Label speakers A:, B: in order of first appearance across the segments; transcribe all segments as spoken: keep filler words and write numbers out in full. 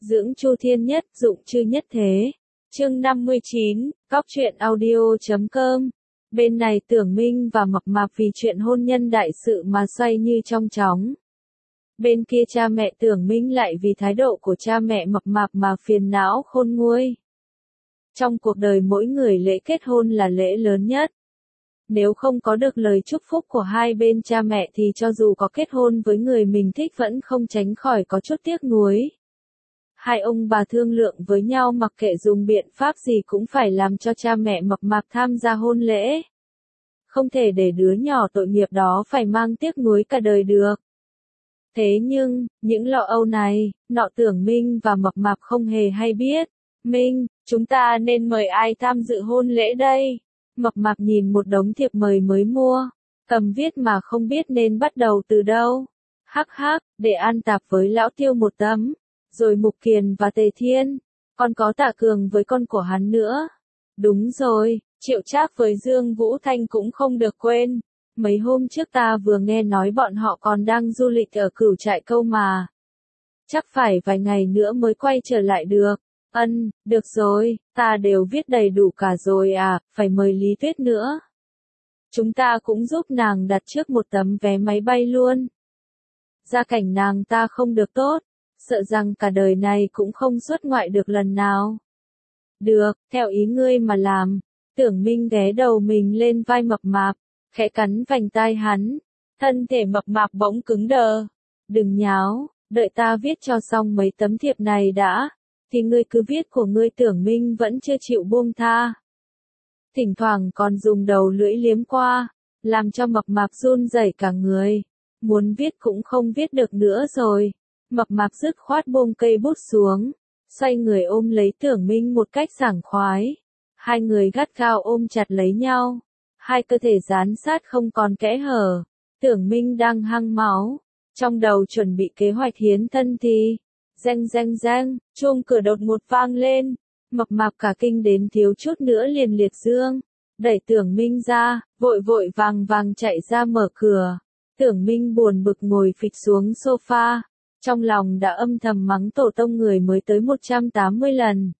A: Dưỡng Chu Thiên Nhất, Dụng Chư Nhất Thế. Chương năm mươi chín, Cóc truyện audio chấm com. Bên này Tưởng Minh và Mập Mạp vì chuyện hôn nhân đại sự mà xoay như trong chóng. Bên kia cha mẹ Tưởng Minh lại vì thái độ của cha mẹ Mập Mạp mà phiền não khôn nguôi. Trong cuộc đời mỗi người lễ kết hôn là lễ lớn nhất. Nếu không có được lời chúc phúc của hai bên cha mẹ thì cho dù có kết hôn với người mình thích vẫn không tránh khỏi có chút tiếc nuối. Hai ông bà thương lượng với nhau mặc kệ dùng biện pháp gì cũng phải làm cho cha mẹ Mập Mạp tham gia hôn lễ. Không thể để đứa nhỏ tội nghiệp đó phải mang tiếc nuối cả đời được. Thế nhưng, những lo âu này, nọ Tưởng Minh và Mập Mạp không hề hay biết. Minh, chúng ta nên mời ai tham dự hôn lễ đây? Mập Mạp nhìn một đống thiệp mời mới mua, cầm viết mà không biết nên bắt đầu từ đâu. Hắc hắc, để an tạp với lão Tiêu một tấm, rồi Mục Kiền và Tề Thiên, còn có Tạ Cường với con của hắn nữa. Đúng rồi, Triệu Trác với Dương Vũ Thanh cũng không được quên. Mấy hôm trước ta vừa nghe nói bọn họ còn đang du lịch ở Cửu Trại Câu mà. Chắc phải vài ngày nữa mới quay trở lại được. Ân, được rồi, ta đều viết đầy đủ cả rồi à, phải mời Lý Tuyết nữa. Chúng ta cũng giúp nàng đặt trước một tấm vé máy bay luôn. Gia cảnh nàng ta không được tốt, sợ rằng cả đời này cũng không xuất ngoại được lần nào. Được, theo ý ngươi mà làm. Tưởng Minh ghé đầu mình lên vai Mập Mạp, khẽ cắn vành tai hắn. Thân thể Mập Mạp bỗng cứng đờ. Đừng nháo, đợi ta viết cho xong mấy tấm thiệp này đã. Thì ngươi cứ viết của ngươi. Tưởng Minh vẫn chưa chịu buông tha. Thỉnh thoảng còn dùng đầu lưỡi liếm qua, làm cho Mập Mạp run rẩy cả người. Muốn viết cũng không viết được nữa rồi. Mập Mạp dứt khoát buông cây bút xuống, xoay người ôm lấy Tưởng Minh một cách sảng khoái. Hai người gắt gao ôm chặt lấy nhau, hai cơ thể dán sát không còn kẽ hở. Tưởng Minh đang hăng máu, trong đầu chuẩn bị kế hoạch hiến thân thì reng reng reng, chuông cửa đột ngột vang lên. Mập Mạp cả kinh đến thiếu chút nữa liền liệt dương, đẩy Tưởng Minh ra, vội vội vàng vàng chạy ra mở cửa. Tưởng Minh buồn bực ngồi phịch xuống sofa, trong lòng đã âm thầm mắng tổ tông người mới tới một trăm tám mươi lần.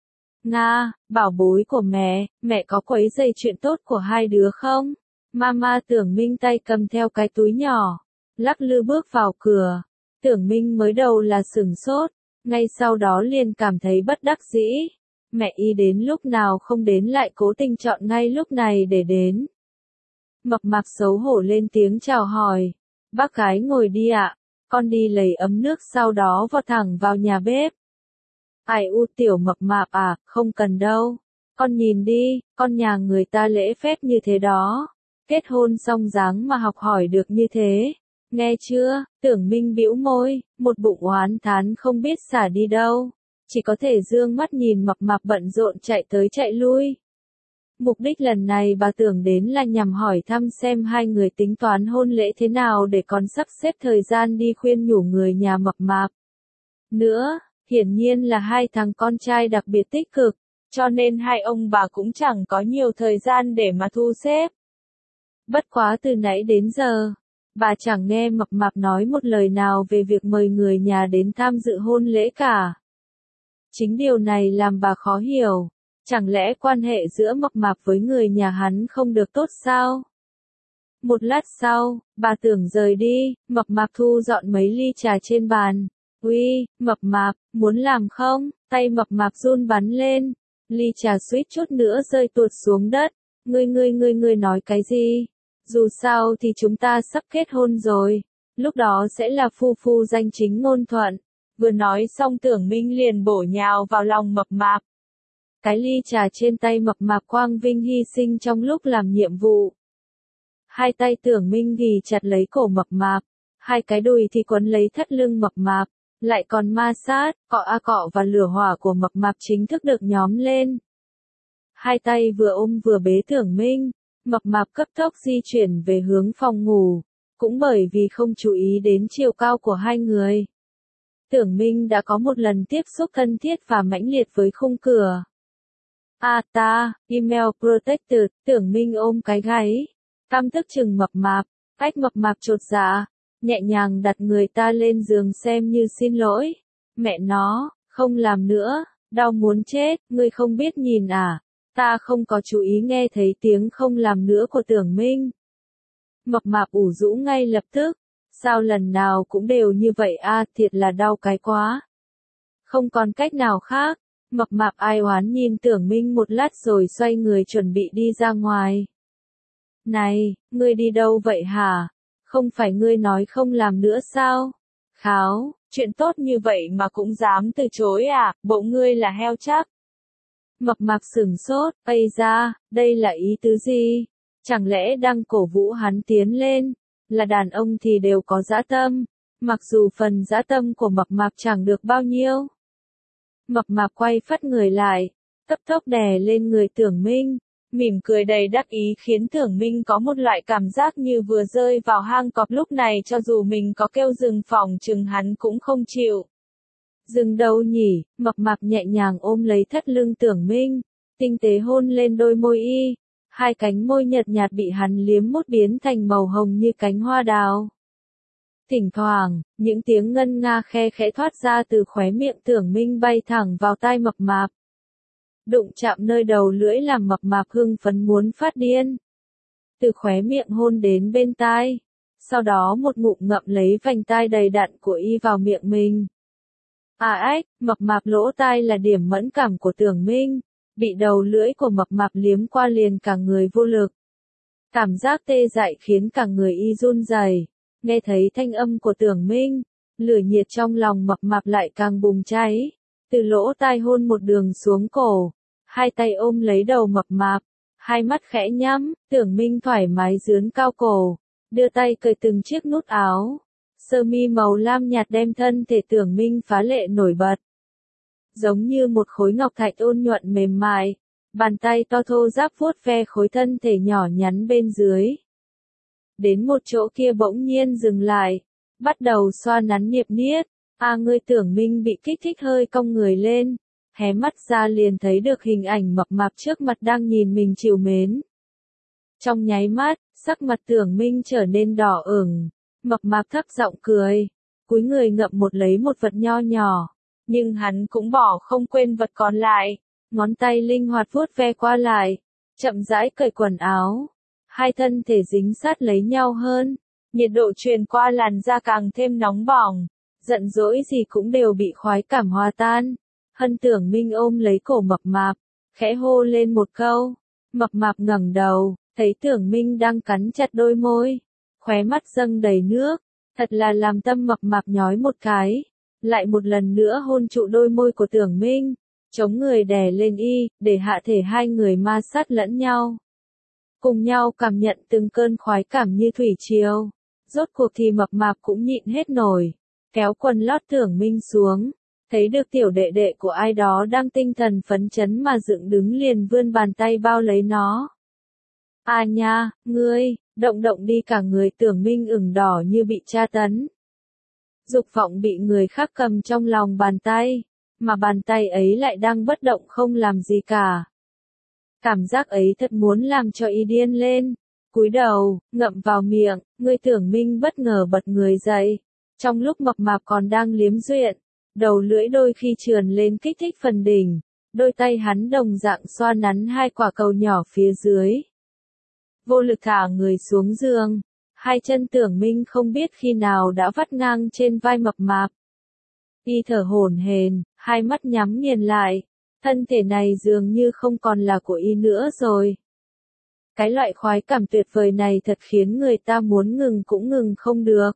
A: Nga, bảo bối của mẹ, mẹ có quấy rầy chuyện tốt của hai đứa không? Mama. Tưởng Minh tay cầm theo cái túi nhỏ, lắc lư bước vào cửa. Tưởng Minh mới đầu là sửng sốt, ngay sau đó liền cảm thấy bất đắc dĩ. Mẹ y đến lúc nào không đến lại cố tình chọn ngay lúc này để đến. Mập Mạp xấu hổ lên tiếng chào hỏi. Bác gái ngồi đi ạ, con đi lấy ấm nước sau đó vọt thẳng vào nhà bếp. Ai u tiểu Mập Mạp à, không cần đâu. Con nhìn đi, con nhà người ta lễ phép như thế đó. Kết hôn xong dáng mà học hỏi được như thế. Nghe chưa? Tưởng Minh bĩu môi, một bụng oán thán không biết xả đi đâu. Chỉ có thể dương mắt nhìn Mập Mạp bận rộn chạy tới chạy lui. Mục đích lần này bà Tưởng đến là nhằm hỏi thăm xem hai người tính toán hôn lễ thế nào để còn sắp xếp thời gian đi khuyên nhủ người nhà Mập Mạp. Nữa, hiển nhiên là hai thằng con trai đặc biệt tích cực, cho nên hai ông bà cũng chẳng có nhiều thời gian để mà thu xếp. Bất quá từ nãy đến giờ, bà chẳng nghe Mập Mạp nói một lời nào về việc mời người nhà đến tham dự hôn lễ cả. Chính điều này làm bà khó hiểu. Chẳng lẽ quan hệ giữa Mập Mạp với người nhà hắn không được tốt sao? Một lát sau, bà Tưởng rời đi, Mập Mạp thu dọn mấy ly trà trên bàn. Uy, Mập Mạp, muốn làm không? Tay Mập Mạp run bắn lên, ly trà suýt chút nữa rơi tuột xuống đất. Ngươi ngươi ngươi ngươi nói cái gì? Dù sao thì chúng ta sắp kết hôn rồi, lúc đó sẽ là phu phu danh chính ngôn thuận. Vừa nói xong Tưởng Minh liền bổ nhào vào lòng Mập Mạp. Cái ly trà trên tay Mập Mạp quang vinh hy sinh trong lúc làm nhiệm vụ. Hai tay Tưởng Minh ghì chặt lấy cổ Mập Mạp, hai cái đùi thì quấn lấy thắt lưng Mập Mạp, lại còn ma sát, cọ a cọ và lửa hỏa của Mập Mạp chính thức được nhóm lên. Hai tay vừa ôm vừa bế Tưởng Minh, Mập Mạp cấp tốc di chuyển về hướng phòng ngủ, cũng bởi vì không chú ý đến chiều cao của hai người. Tưởng Minh đã có một lần tiếp xúc thân thiết và mãnh liệt với khung cửa. À ta, email protected. Tưởng Minh ôm cái gáy, căm tức chừng Mập Mạp, cách Mập Mạp chột dạ, nhẹ nhàng đặt người ta lên giường xem như xin lỗi. Mẹ nó, Không làm nữa, đau muốn chết, ngươi không biết nhìn à, ta không có chú ý nghe thấy tiếng không làm nữa của Tưởng Minh. Mập mạp ủ rũ ngay lập tức, sao lần nào cũng đều như vậy a, thiệt là đau cái quá. Không còn cách nào khác, mập mạp ai oán nhìn Tưởng Minh một lát rồi xoay người chuẩn bị đi ra ngoài. Này, ngươi đi đâu vậy hả? Không phải ngươi nói không làm nữa sao? Kháo, chuyện tốt như vậy mà cũng dám từ chối à, bộ ngươi là heo chắc. Mập mạp sửng sốt, ây ra, đây là ý tứ gì? Chẳng lẽ đang cổ vũ hắn tiến lên? Là đàn ông thì đều có dã tâm, mặc dù phần dã tâm của mập mạp chẳng được bao nhiêu. Mập mạp quay phắt người lại, cấp tốc đè lên người Tưởng Minh, mỉm cười đầy đắc ý khiến Tưởng Minh có một loại cảm giác như vừa rơi vào hang cọp, lúc này cho dù mình có kêu dừng phỏng chừng hắn cũng không chịu. Dừng đâu nhỉ, mập mạp nhẹ nhàng ôm lấy thắt lưng Tưởng Minh, tinh tế hôn lên đôi môi y, hai cánh môi nhợt nhạt bị hắn liếm mút biến thành màu hồng như cánh hoa đào. Thỉnh thoảng, những tiếng ngân nga khe khẽ thoát ra từ khóe miệng Tưởng Minh bay thẳng vào tai mập mạp. Đụng chạm nơi đầu lưỡi làm mập mạp hưng phấn muốn phát điên. Từ khóe miệng hôn đến bên tai, sau đó một ngụm ngậm lấy vành tai đầy đặn của y vào miệng mình. À ách, mập mạp lỗ tai là điểm mẫn cảm của Tưởng Minh, bị đầu lưỡi của mập mạp liếm qua liền cả người vô lực. Cảm giác tê dại khiến cả người y run rẩy. Nghe thấy thanh âm của Tưởng Minh, lửa nhiệt trong lòng mập mạp lại càng bùng cháy, từ lỗ tai hôn một đường xuống cổ, hai tay ôm lấy đầu mập mạp, hai mắt khẽ nhắm, Tưởng Minh thoải mái dướn cao cổ, đưa tay cởi từng chiếc nút áo, sơ mi màu lam nhạt đem thân thể Tưởng Minh phá lệ nổi bật. Giống như một khối ngọc thạch ôn nhuận mềm mại, bàn tay to thô ráp vuốt ve khối thân thể nhỏ nhắn bên dưới. Đến một chỗ kia bỗng nhiên dừng lại, bắt đầu xoa nắn niệp niết, à ngươi Tưởng Minh bị kích thích hơi cong người lên, hé mắt ra liền thấy được hình ảnh mập mạp trước mặt đang nhìn mình trìu mến. Trong nháy mắt, sắc mặt Tưởng Minh trở nên đỏ ửng, mập mạp thấp giọng cười, cúi người ngậm một lấy một vật nho nhỏ, nhưng hắn cũng bỏ không quên vật còn lại, ngón tay linh hoạt vuốt ve qua lại, chậm rãi cởi quần áo. Hai thân thể dính sát lấy nhau hơn, nhiệt độ truyền qua làn da càng thêm nóng bỏng, giận dỗi gì cũng đều bị khoái cảm hòa tan. Hân Tưởng Minh ôm lấy cổ mập mạp, khẽ hô lên một câu, mập mạp ngẩng đầu, thấy Tưởng Minh đang cắn chặt đôi môi, khóe mắt dâng đầy nước, thật là làm tâm mập mạp nhói một cái, lại một lần nữa hôn trụ đôi môi của Tưởng Minh, chống người đè lên y, để hạ thể hai người ma sát lẫn nhau. Cùng nhau cảm nhận từng cơn khoái cảm như thủy triều. Rốt cuộc thì mập mạp cũng nhịn hết nổi, kéo quần lót Tưởng Minh xuống, thấy được tiểu đệ đệ của ai đó đang tinh thần phấn chấn mà dựng đứng liền vươn bàn tay bao lấy nó. À nha, ngươi, động động đi, cả người Tưởng Minh ửng đỏ như bị tra tấn. Dục vọng bị người khác cầm trong lòng bàn tay, mà bàn tay ấy lại đang bất động không làm gì cả. Cảm giác ấy thật muốn làm cho y điên lên, cúi đầu, ngậm vào miệng, người Tưởng Minh bất ngờ bật người dậy, trong lúc mập mạp còn đang liếm duyện, đầu lưỡi đôi khi trườn lên kích thích phần đỉnh, đôi tay hắn đồng dạng xoa nắn hai quả cầu nhỏ phía dưới. Vô lực thả người xuống giường, hai chân Tưởng Minh không biết khi nào đã vắt ngang trên vai mập mạp. Y thở hổn hển, hai mắt nhắm nghiền lại. Thân thể này dường như không còn là của y nữa rồi. Cái loại khoái cảm tuyệt vời này thật khiến người ta muốn ngừng cũng ngừng không được.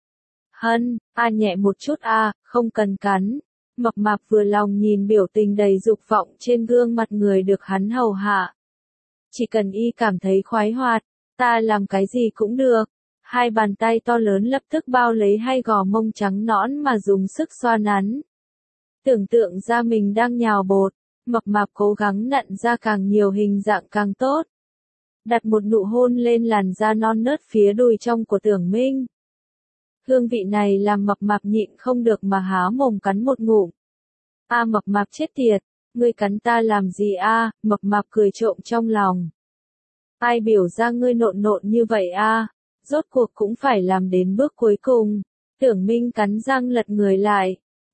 A: Hân, a nhẹ một chút a, không cần cắn. Mập mạp vừa lòng nhìn biểu tình đầy dục vọng trên gương mặt người được hắn hầu hạ. Chỉ cần y cảm thấy khoái hoạt, ta làm cái gì cũng được. Hai bàn tay to lớn lập tức bao lấy hai gò mông trắng nõn mà dùng sức xoa nắn. Tưởng tượng ra mình đang nhào bột, mập mạp cố gắng nặn ra càng nhiều hình dạng càng tốt. Đặt một nụ hôn lên làn da non nớt phía đùi trong của Tưởng Minh. Hương vị này làm mập mạp nhịn không được mà há mồm cắn một ngụm. A mập mạp chết tiệt, ngươi cắn ta làm gì a? Mập mạp cười trộm trong lòng. Ai biểu ra ngươi nộn nộn như vậy a? Rốt cuộc cũng phải làm đến bước cuối cùng. Tưởng Minh cắn răng lật người lại.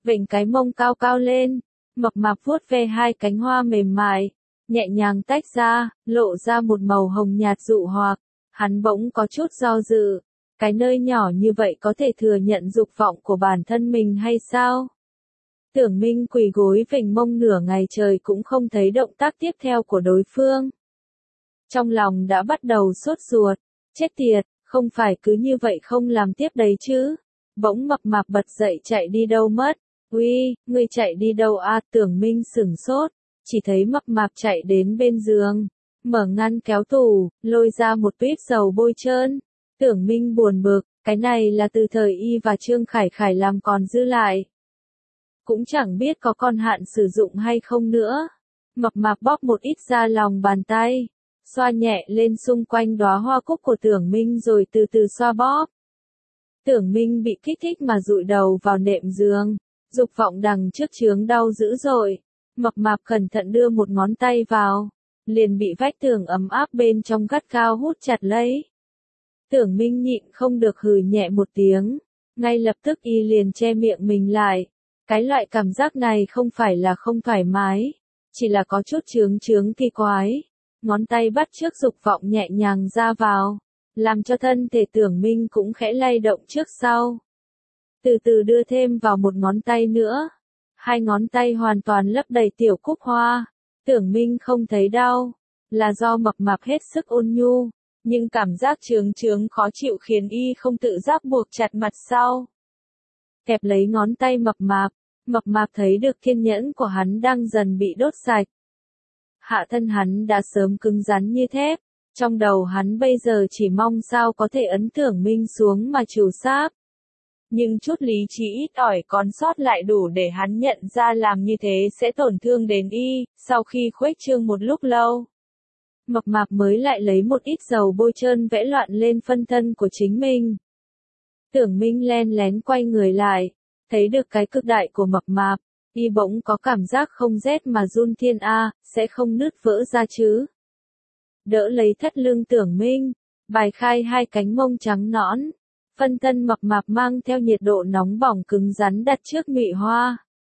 A: vểnh cái mông cao cao lên, mập mạp vuốt ve hai cánh hoa mềm mại, nhẹ nhàng tách ra, lộ ra một màu hồng nhạt dụ hoặc. Hắn bỗng có chút do dự, cái nơi nhỏ như vậy có thể thừa nhận dục vọng của bản thân mình hay sao? Tưởng Minh quỳ gối vểnh mông nửa ngày trời cũng không thấy động tác tiếp theo của đối phương. Trong lòng đã bắt đầu sốt ruột, chết tiệt, không phải cứ như vậy không làm tiếp đấy chứ. Bỗng mập mạp bật dậy chạy đi đâu mất. Uy, ngươi chạy đi đâu à? Tưởng Minh sửng sốt, chỉ thấy mập mạp chạy đến bên giường, mở ngăn kéo tủ, lôi ra một tuyết dầu bôi trơn. Tưởng Minh buồn bực, cái này là từ thời y và Trương Khải Khải làm còn dư lại. Cũng chẳng biết có còn hạn sử dụng hay không nữa. Mập mạp bóp một ít ra lòng bàn tay, xoa nhẹ lên xung quanh đóa hoa cúc của Tưởng Minh rồi từ từ xoa bóp. Tưởng Minh bị kích thích mà dụi đầu vào nệm giường, dục vọng đằng trước chướng đau dữ dội. Mập mạp cẩn thận đưa một ngón tay vào, liền bị vách tường ấm áp bên trong gắt gao hút chặt lấy. Tưởng Minh nhịn không được hừ nhẹ một tiếng, ngay lập tức y liền che miệng mình lại. Cái loại cảm giác này không phải là không thoải mái, chỉ là có chút chướng chướng kỳ quái. Ngón tay bắt chước dục vọng nhẹ nhàng ra vào, làm cho thân thể Tưởng Minh cũng khẽ lay động trước sau. Từ từ đưa thêm vào một ngón tay nữa. Hai ngón tay hoàn toàn lấp đầy tiểu cúc hoa. Tưởng Minh không thấy đau, là do mập mạp hết sức ôn nhu, nhưng cảm giác chướng chướng khó chịu khiến y không tự giác buộc chặt mặt sau. Kẹp lấy ngón tay mập mạp, mập mạp thấy được kiên nhẫn của hắn đang dần bị đốt sạch. Hạ thân hắn đã sớm cứng rắn như thép, trong đầu hắn bây giờ chỉ mong sao có thể ấn Tưởng Minh xuống mà trù sáp. Nhưng chút lý trí ít ỏi còn sót lại đủ để hắn nhận ra làm như thế sẽ tổn thương đến y. Sau khi khuếch trương một lúc lâu, mập mạp mới lại lấy một ít dầu bôi trơn vẽ loạn lên phân thân của chính mình. Tưởng Minh len lén quay người lại, thấy được cái cực đại của mập mạp, y bỗng có cảm giác không rét mà run thiên a, sẽ không nứt vỡ ra chứ. Đỡ lấy thắt lưng Tưởng Minh, bài khai hai cánh mông trắng nõn, phân thân mập mạp mang theo nhiệt độ nóng bỏng cứng rắn đặt trước nhụy hoa.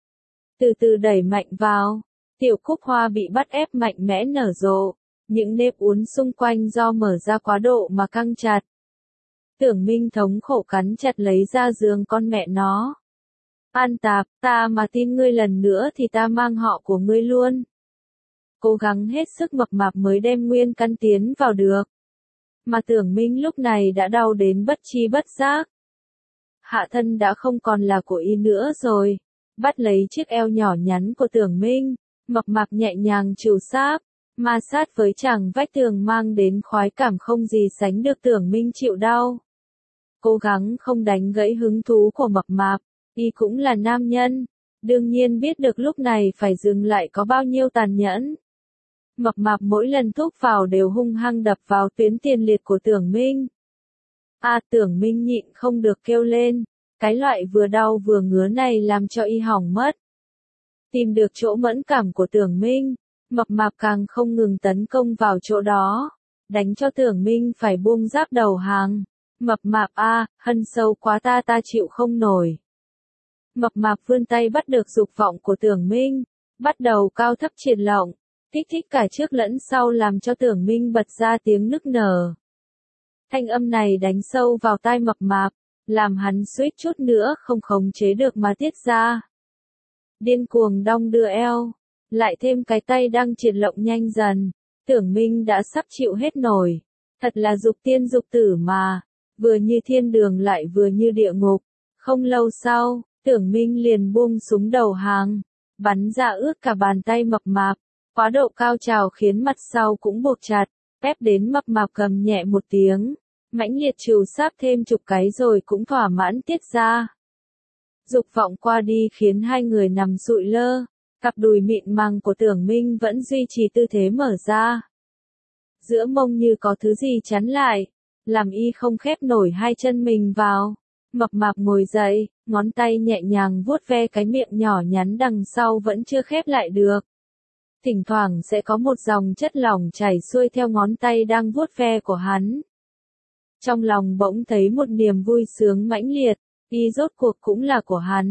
A: Từ từ đẩy mạnh vào, tiểu cúc hoa bị bắt ép mạnh mẽ nở rộ, những nếp uốn xung quanh do mở ra quá độ mà căng chặt. Tưởng Minh thống khổ cắn chặt lấy da giường con mẹ nó. An tạp, ta mà tin ngươi lần nữa thì ta mang họ của ngươi luôn. Cố gắng hết sức mập mạp mới đem nguyên căn tiến vào được. Mà Tưởng Minh lúc này đã đau đến bất chi bất giác. Hạ thân đã không còn là của y nữa rồi. Bắt lấy chiếc eo nhỏ nhắn của Tưởng Minh, mập mạp nhẹ nhàng trù sáp, ma sát với chàng vách tường mang đến khoái cảm không gì sánh được. Tưởng Minh chịu đau, cố gắng không đánh gãy hứng thú của mập mạp. Y cũng là nam nhân, đương nhiên biết được lúc này phải dừng lại có bao nhiêu tàn nhẫn. Mập mạp mỗi lần thúc vào đều hung hăng đập vào tuyến tiền liệt của Tưởng Minh. A à, Tưởng Minh nhịn không được kêu lên, cái loại vừa đau vừa ngứa này làm cho y hỏng mất. Tìm được chỗ mẫn cảm của Tưởng Minh, mập mạp càng không ngừng tấn công vào chỗ đó, đánh cho Tưởng Minh phải buông giáp đầu hàng. Mập mạp a, à, hân sâu quá ta ta chịu không nổi. Mập mạp vươn tay bắt được dục vọng của Tưởng Minh, bắt đầu cao thấp triển lộng, kích thích cả trước lẫn sau làm cho Tưởng Minh bật ra tiếng nức nở. Thanh âm này đánh sâu vào tai mập mạp, làm hắn suýt chút nữa không khống chế được mà tiết ra. Điên cuồng đong đưa eo, lại thêm cái tay đang triển lộng nhanh dần, Tưởng Minh đã sắp chịu hết nổi. Thật là dục tiên dục tử mà, vừa như thiên đường lại vừa như địa ngục. Không lâu sau, Tưởng Minh liền buông súng đầu hàng, bắn ra ướt cả bàn tay mập mạp. Quá độ cao trào khiến mặt sau cũng buộc chặt, ép đến mập mạp cầm nhẹ một tiếng, mãnh liệt trù sáp thêm chục cái rồi cũng thỏa mãn tiết ra. Dục vọng qua đi khiến hai người nằm sụi lơ, cặp đùi mịn màng của Tưởng Minh vẫn duy trì tư thế mở ra. Giữa mông như có thứ gì chắn lại, làm y không khép nổi hai chân mình vào. Mập mạp ngồi dậy, ngón tay nhẹ nhàng vuốt ve cái miệng nhỏ nhắn đằng sau vẫn chưa khép lại được. Thỉnh thoảng sẽ có một dòng chất lỏng chảy xuôi theo ngón tay đang vuốt ve của hắn. Trong lòng bỗng thấy một niềm vui sướng mãnh liệt, y rốt cuộc cũng là của hắn.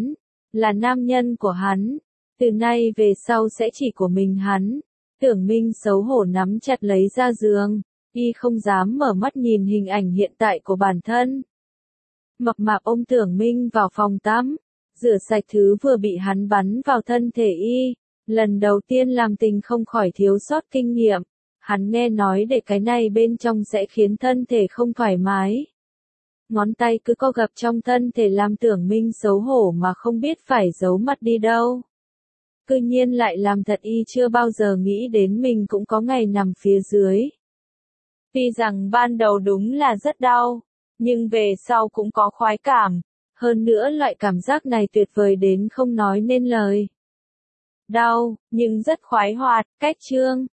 A: là nam nhân của hắn. Từ nay về sau sẽ chỉ của mình hắn. Tưởng Minh xấu hổ nắm chặt lấy ra giường, y không dám mở mắt nhìn hình ảnh hiện tại của bản thân. Mập mạp ôm Tưởng Minh vào phòng tắm, rửa sạch thứ vừa bị hắn bắn vào thân thể y. Lần đầu tiên làm tình không khỏi thiếu sót kinh nghiệm. Hắn nghe nói để cái này bên trong sẽ khiến thân thể không thoải mái. Ngón tay cứ co gập trong thân thể làm Tưởng Minh xấu hổ mà không biết phải giấu mặt đi đâu. Cư nhiên lại làm thật y chưa bao giờ nghĩ đến mình cũng có ngày nằm phía dưới. Tuy rằng ban đầu đúng là rất đau, nhưng về sau cũng có khoái cảm. Hơn nữa loại cảm giác này tuyệt vời đến không nói nên lời. Đau, nhưng rất khoái hoạt, cách chương.